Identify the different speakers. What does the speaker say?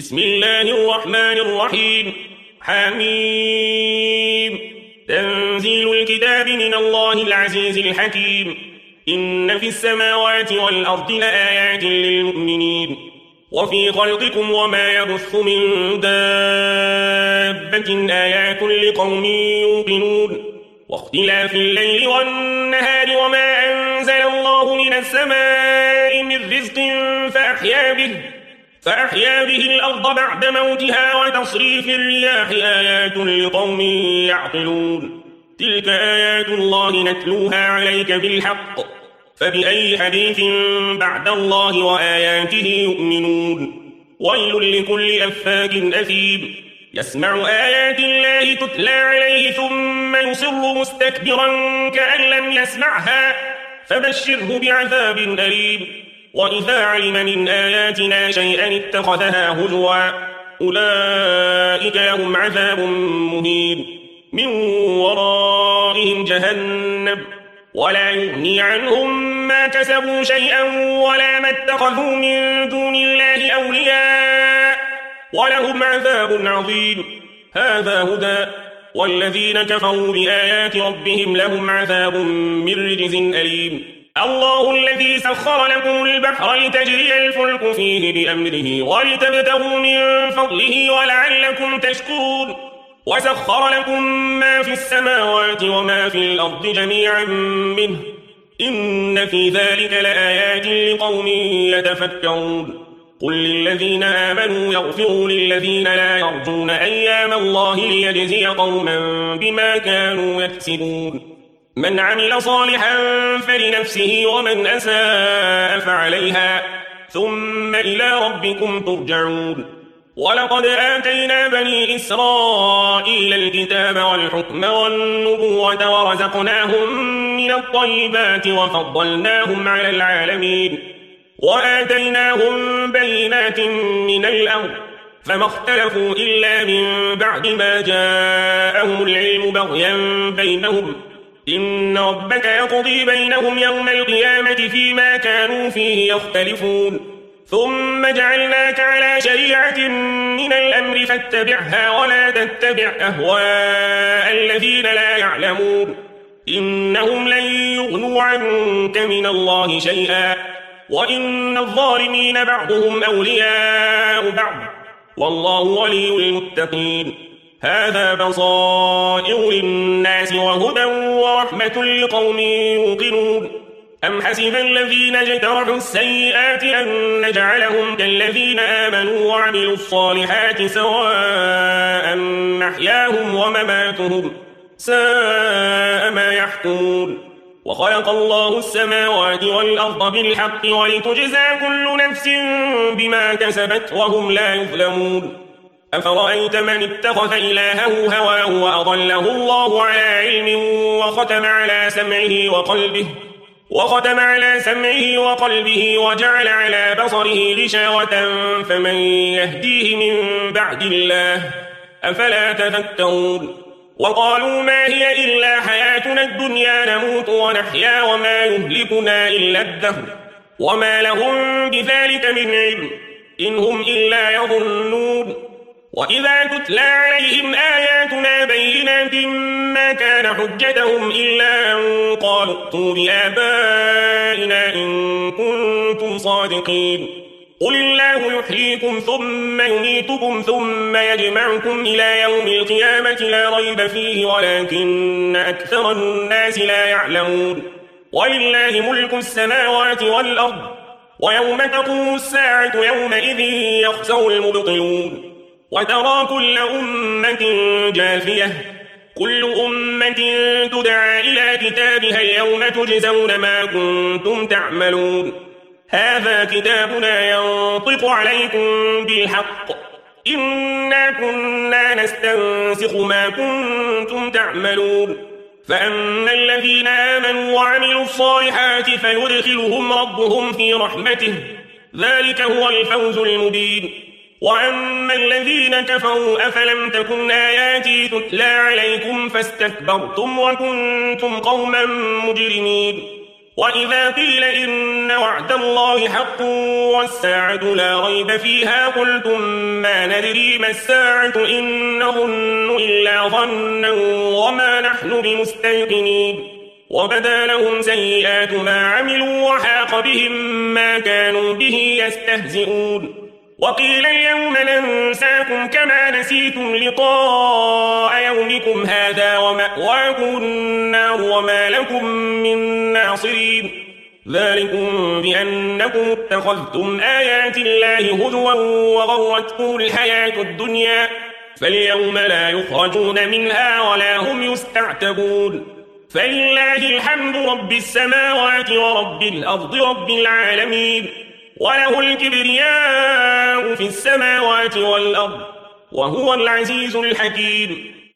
Speaker 1: بسم الله الرحمن الرحيم. حميم. تنزيل الكتاب من الله العزيز الحكيم. إن في السماوات والأرض لآيات للمؤمنين وفي خلقكم وما يبث من دابة آيات لقوم يوقنون واختلاف الليل والنهار وما أنزل الله من السماء من رزق فأحيا به الأرض بعد موتها وتصريف الرياح آيات لقوم يعقلون. تلك آيات الله نتلوها عليك بالحق فبأي حديث بعد الله وآياته يؤمنون. ويل لكل أفاك أثيم يسمع آيات الله تتلى عليه ثم يصر مستكبرا كأن لم يسمعها فبشره بعذاب أليم. وإذا علم من آياتنا شيئا اتخذها هزوا أولئك لهم عذاب مهين من ورائهم جهنم ولا يغني عنهم ما كسبوا شيئا ولا ما اتخذوا من دون الله أولياء ولهم عذاب عظيم. هذا هدى والذين كفروا بآيات ربهم لهم عذاب من رجز أليم. الله الذي سخر لكم البحر لتجري الفلك فيه بأمره ولتبتغوا من فضله ولعلكم تشكرون. وسخر لكم ما في السماوات وما في الأرض جميعا منه إن في ذلك لآيات لقوم يتفكرون. قل للذين آمنوا يغفروا للذين لا يرجون أيام الله ليجزي قوما بما كانوا يكسبون. من عمل صالحا فلنفسه ومن أساء فعليها ثم إلى ربكم ترجعون. ولقد آتينا بني إسرائيل الكتاب والحكم والنبوة ورزقناهم من الطيبات وفضلناهم على العالمين وآتيناهم بينات من الأمر فما اختلفوا إلا من بعد ما جاءهم العلم بغيا بينهم إن ربك يقضي بينهم يوم القيامة فيما كانوا فيه يختلفون. ثم جعلناك على شريعة من الأمر فاتبعها ولا تتبع أهواء الذين لا يعلمون إنهم لن يغنوا عنك من الله شيئا وإن الظالمين بعضهم أولياء بعض والله ولي المتقين. هذا بصائر للناس وهدى ورحمة لقوم يوقنون. أم حسب الذين اجترحوا السيئات أن نجعلهم كالذين آمنوا وعملوا الصالحات سواء محياهم ومماتهم ساء ما يحكمون. وخلق الله السماوات والأرض بالحق ولتجزى كل نفس بما كسبت وهم لا يظلمون. أفرأيت من اتخذ إلهه هواه وأضله الله على علم وختم على سمعه وقلبه وجعل على بصره غشاوة فمن يهديه من بعد الله أفلا تذكرون. وقالوا ما هي إلا حياتنا الدنيا نموت ونحيا وما يهلكنا إلا الدهر وما لهم بذلك من علم إن هم إلا يظنون. وإذا تتلى عليهم آياتنا بينات ما كان حجتهم إلا أن قالوا ائتوا بآبائنا إن كنتم صادقين. قل الله يحييكم ثم يميتكم ثم يجمعكم إلى يوم القيامة لا ريب فيه ولكن أكثر الناس لا يعلمون. ولله ملك السماوات والأرض ويوم تقوم الساعة يومئذ يخسر المبطلون. وترى كل أمة جاثية كل أمة تدعى إلى كتابها اليوم تجزون ما كنتم تعملون. هذا كتابنا ينطق عليكم بالحق إنا كنا نستنسخ ما كنتم تعملون. فأما الذين آمنوا وعملوا الصالحات فيدخلهم ربهم في رحمته ذلك هو الفوز المبين. وأما الذين كفروا أفلم تكن آياتي تتلى عليكم فاستكبرتم وكنتم قوما مجرمين. وإذا قيل إن وعد الله حق والساعة لا ريب فيها قلتم ما ندري ما الساعة إن نظن إلا ظنا وما نحن بمستيقنين وبدا لهم سيئات ما عملوا وحاق بهم ما كانوا به يستهزئون وقيل اليوم ننساكم كما نسيتم لقاء يومكم هذا ومأواكم النار وما لكم من ناصرين ذلكم بأنكم اتخذتم آيات الله هزوا وغرتكم الحياة الدنيا فاليوم لا يخرجون منها ولا هم يستعتبون فلله الحمد رب السماوات ورب الأرض رب العالمين وله الكبرياء في السماوات والأرض وهو العزيز الحكيم